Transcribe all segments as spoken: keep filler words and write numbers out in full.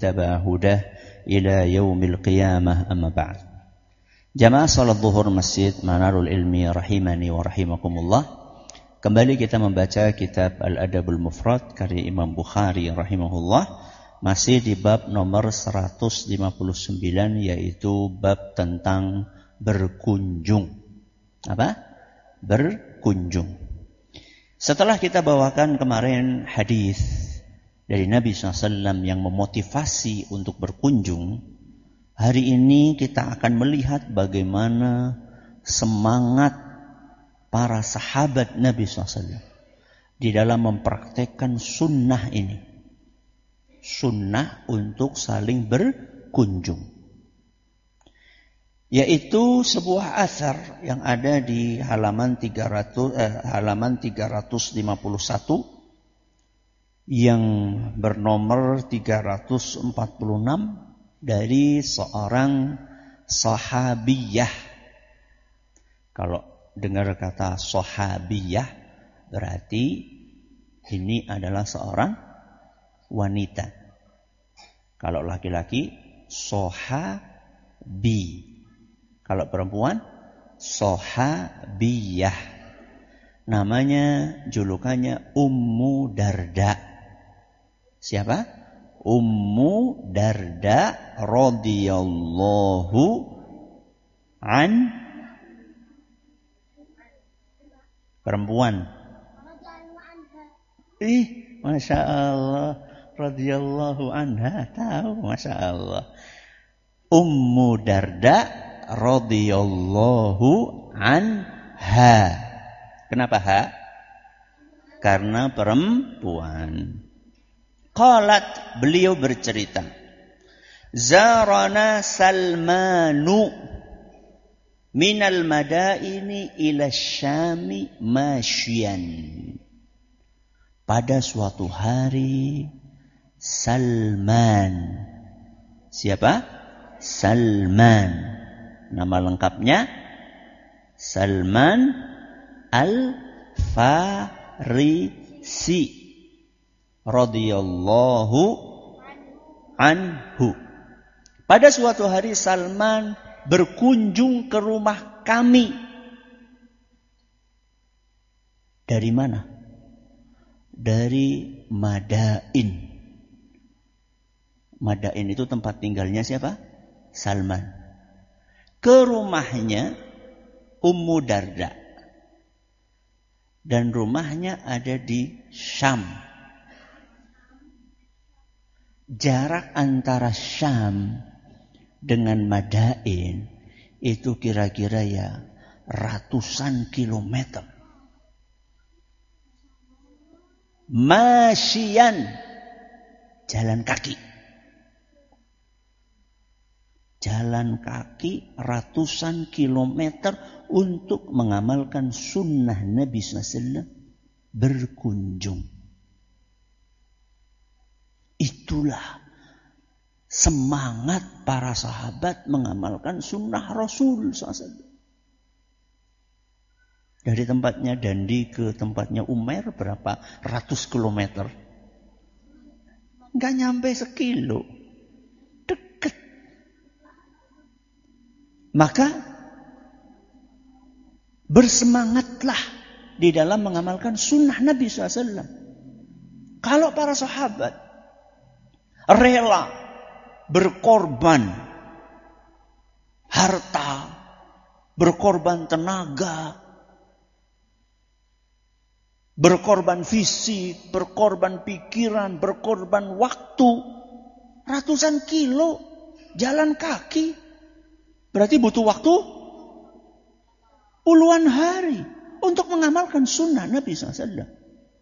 اتبع هداه إلى يوم القيامة أما بعد. Jamaah salat zuhur Masjid Manarul Ilmi rahimani wa rahimakumullah. Kembali kita membaca kitab Al-Adabul Mufrad karya Imam Bukhari rahimahullah, masih di bab nomor seratus lima puluh sembilan, yaitu bab tentang berkunjung. Apa? Berkunjung. Setelah kita bawakan kemarin hadis dari Nabi shallallahu alaihi wasallam yang memotivasi untuk berkunjung, hari ini kita akan melihat bagaimana semangat para sahabat Nabi shallallahu alaihi wasallam di dalam mempraktekkan sunnah ini. Sunnah untuk saling berkunjung. Yaitu sebuah athar yang ada di halaman tiga ratus, eh, halaman tiga ratus lima puluh satu yang bernomor tiga ratus empat puluh enam dari seorang sahabiyah. Kalau dengar kata sahabiyah berarti ini adalah seorang wanita. Kalau laki-laki sahabi. Kalau perempuan, sahabiyah. Namanya, julukannya Ummu Darda. Siapa? Ummu Darda radhiyallahu an. Perempuan. Ih, Masya Allah. Radhiyallahu anha. Tahu, Masya Allah. Ummu Darda radhiyallahu anha. Kenapa ha? Karena perempuan. Qalat, beliau bercerita, Zarana Salmanu minal madaini ila syami masyian. Pada suatu hari Salman. Siapa? Salman. Nama lengkapnya Salman Al-Farisi radhiyallahu anhu. Pada suatu hari Salman berkunjung ke rumah kami. Dari mana? Dari Madain. Madain itu tempat tinggalnya siapa? Salman. Ke rumahnya Ummu Darda. Dan rumahnya ada di Syam. Jarak antara Syam dengan Madain itu kira-kira ya ratusan kilometer. Masyian, jalan kaki. Jalan kaki ratusan kilometer untuk mengamalkan sunnah Nabi shallallahu alaihi wasallam berkunjung. Itulah semangat para sahabat mengamalkan sunnah Rasul shallallahu alaihi wasallam. Dari tempatnya Dandi ke tempatnya Umair berapa ratus kilometer? Nggak nyampe sekilo. Maka bersemangatlah di dalam mengamalkan sunnah Nabi shallallahu alaihi wasallam. Kalau para sahabat rela berkorban harta, berkorban tenaga, berkorban fisik, berkorban pikiran, berkorban waktu, ratusan kilo jalan kaki, berarti butuh waktu puluhan hari untuk mengamalkan sunnah Nabi shallallahu alaihi wasallam.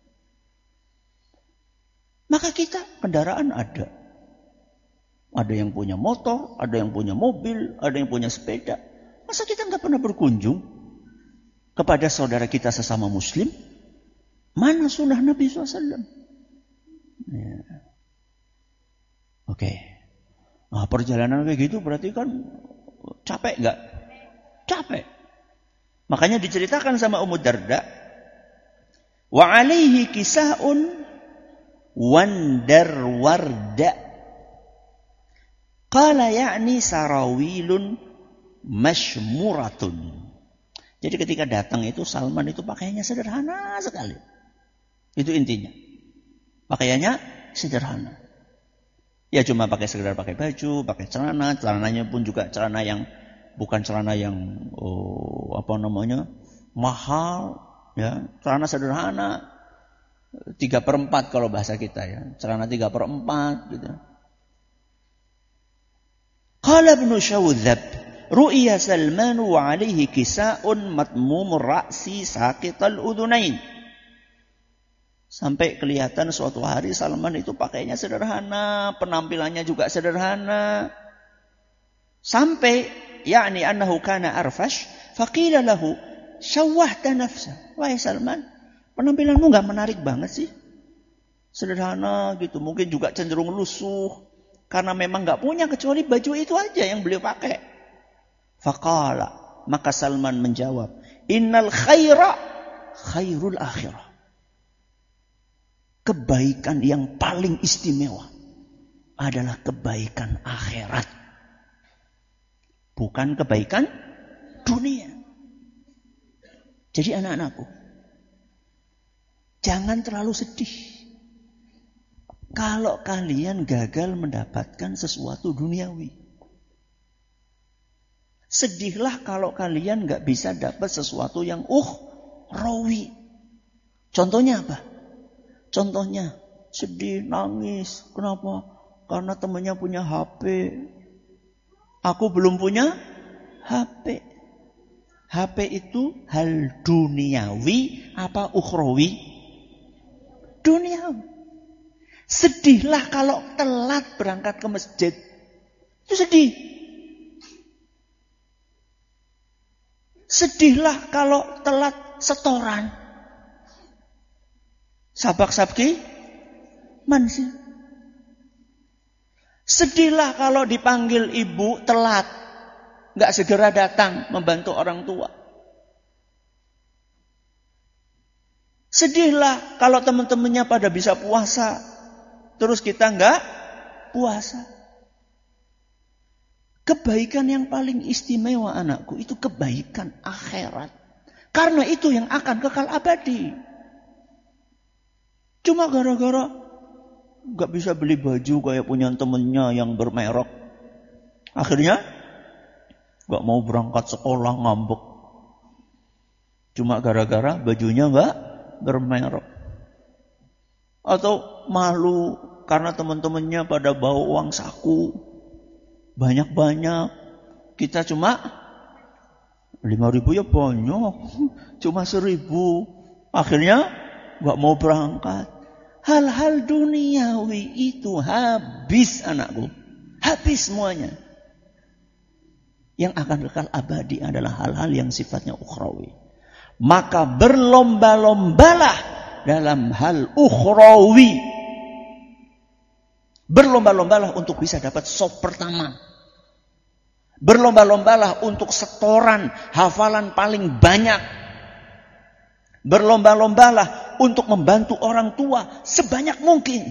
Maka kita kendaraan ada. Ada yang punya motor, ada yang punya mobil, ada yang punya sepeda. Masa kita nggak pernah berkunjung kepada saudara kita sesama muslim? Mana sunnah Nabi shallallahu alaihi wasallam? Ya. Oke. Okay. Nah, perjalanan kayak gitu berarti kan capek nggak? Capek. Makanya diceritakan sama Ummu Darda, wa alaihi kisaun wandar warda. Qala ya'ni sarawilun mashmuratun. Jadi ketika datang itu Salman itu pakaiannya sederhana sekali. Itu intinya. Pakaiannya sederhana. Ya cuma pakai sekedar pakai baju, pakai celana, celananya pun juga celana yang bukan celana yang oh, apa namanya mahal, ya celana sederhana, tiga per empat kalau bahasa kita ya, celana tiga per empat gitu. Qala Ibnu Syawdzab, ru'ya Salman wa alaihi kisa'un matmumur ra'si saqital udhunain. Sampai kelihatan suatu hari Salman itu pakainya sederhana, penampilannya juga sederhana. Sampai yakni annahu kana arfash, faqila lahu syawwahta nafsa. Wahai Salman, penampilanmu enggak menarik banget sih. Sederhana gitu, mungkin juga cenderung lusuh karena memang enggak punya kecuali baju itu aja yang beliau pakai. Faqala, maka Salman menjawab, innal khaira khairul akhirah. Kebaikan yang paling istimewa adalah kebaikan akhirat. Bukan kebaikan dunia. Jadi anak-anakku, jangan terlalu sedih kalau kalian gagal mendapatkan sesuatu duniawi. Sedihlah kalau kalian gak bisa dapat sesuatu yang ukhrawi. Contohnya apa? Contohnya sedih, nangis. Kenapa? Karena temannya punya H P. Aku belum punya H P. H P itu hal duniawi apa ukhrawi? Duniawi. Sedihlah kalau telat berangkat ke masjid. Itu sedih. Sedihlah kalau telat setoran. Sabak sabki mansi. Sedihlah kalau dipanggil ibu telat, nggak segera datang membantu orang tua. Sedihlah kalau teman-temannya pada bisa puasa, terus kita nggak puasa. Kebaikan yang paling istimewa anakku itu kebaikan akhirat, karena itu yang akan kekal abadi. Cuma gara-gara gak bisa beli baju kayak punya temennya yang bermerek. Akhirnya gak mau berangkat sekolah, ngambek. Cuma gara-gara bajunya gak bermerek. Atau malu karena teman-temannya pada bawa uang saku banyak-banyak. Kita cuma lima ribu ya banyak. Cuma seribu. Akhirnya gak mau berangkat. Hal-hal duniawi itu habis anakku. Habis semuanya. Yang akan kekal abadi adalah hal-hal yang sifatnya ukhrawi. Maka berlomba-lombalah dalam hal ukhrawi. Berlomba-lombalah untuk bisa dapat sop pertama. Berlomba-lombalah untuk setoran hafalan paling banyak. Berlomba-lombalah untuk membantu orang tua sebanyak mungkin.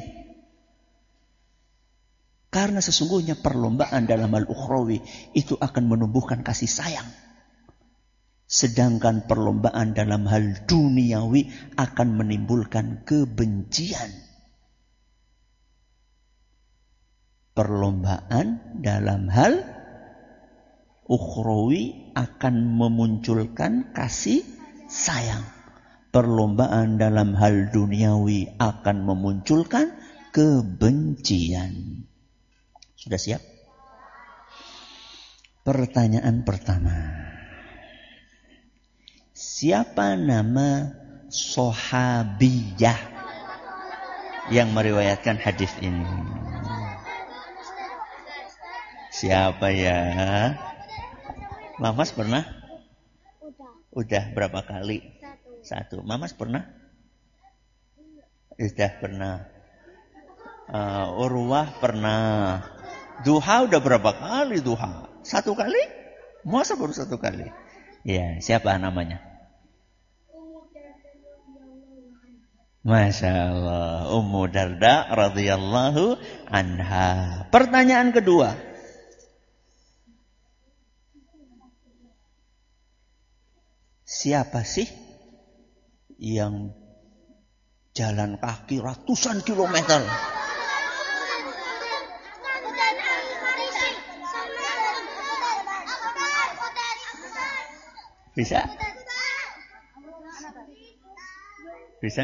Karena sesungguhnya perlombaan dalam hal ukhrawi itu akan menumbuhkan kasih sayang. Sedangkan perlombaan dalam hal duniawi akan menimbulkan kebencian. Perlombaan dalam hal ukhrawi akan memunculkan kasih sayang. Perlombaan dalam hal duniawi akan memunculkan kebencian. Sudah siap? Pertanyaan pertama. Siapa nama sahabiyah yang meriwayatkan hadis ini? Siapa ya? Mamas pernah? Udah. Udah berapa kali? Satu. Mamas pernah? Sudah pernah. Uh, Urwah pernah. Duha udah berapa kali duha? Satu kali? Masa baru satu kali? Ya, siapa namanya? Masya Allah. Ummu Darda radhiyallahu anha. Pertanyaan kedua. Siapa sih yang jalan kaki ratusan kilometer? Bisa? Bisa?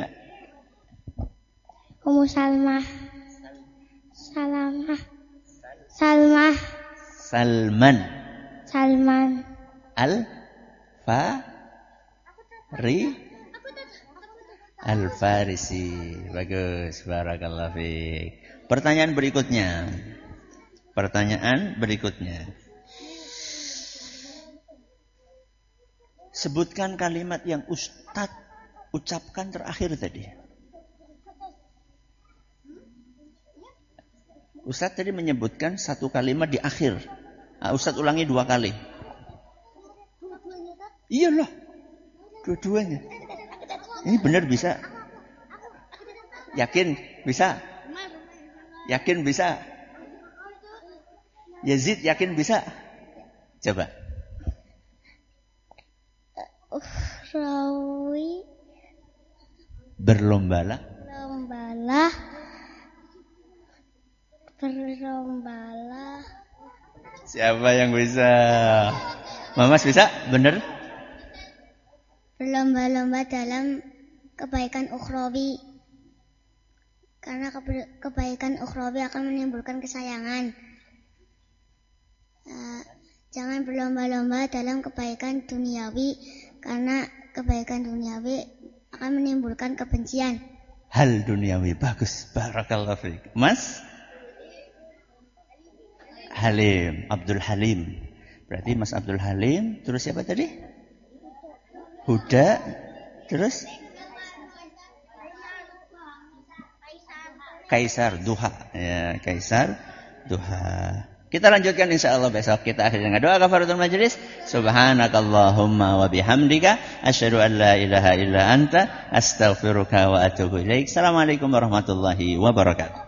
Ummu Salmah. Salamah. Salmah. Salman. Salman. Al Fa Ri Al Farisi. Bagus, barakallahu fiik. Pertanyaan berikutnya. Pertanyaan berikutnya. Sebutkan kalimat yang Ustadz ucapkan terakhir tadi. Ustadz tadi menyebutkan satu kalimat di akhir. Nah, Ustadz ulangi dua kali. Iyalah, dua-duanya. Ini benar bisa? Yakin bisa? Yakin bisa? Yazid yakin bisa? Coba. Ukhrawi. Berlombalah. Berlombalah. Berlombalah. Siapa yang bisa? Mamas bisa? Benar? Berlomba-lomba dalam kebaikan ukhrawi. Karena kebaikan ukhrawi akan menimbulkan kesayangan. Uh, jangan berlomba-lomba dalam kebaikan duniawi. Karena kebaikan duniawi akan menimbulkan kebencian. Hal duniawi. Bagus. Barakallahu fiik. Mas? Halim. Abdul Halim. Berarti Mas Abdul Halim. Terus siapa tadi? Huda. Terus? Kaisar Duha. Ya, Kaisar Duha. Kita lanjutkan insyaallah besok. Kita akhiri dengan doa kafaratul majelis. Subhanakallahumma wa bihamdika asyhadu an la ilaha illa anta astaghfiruka wa atubu ilaik. Assalamualaikum warahmatullahi wabarakatuh.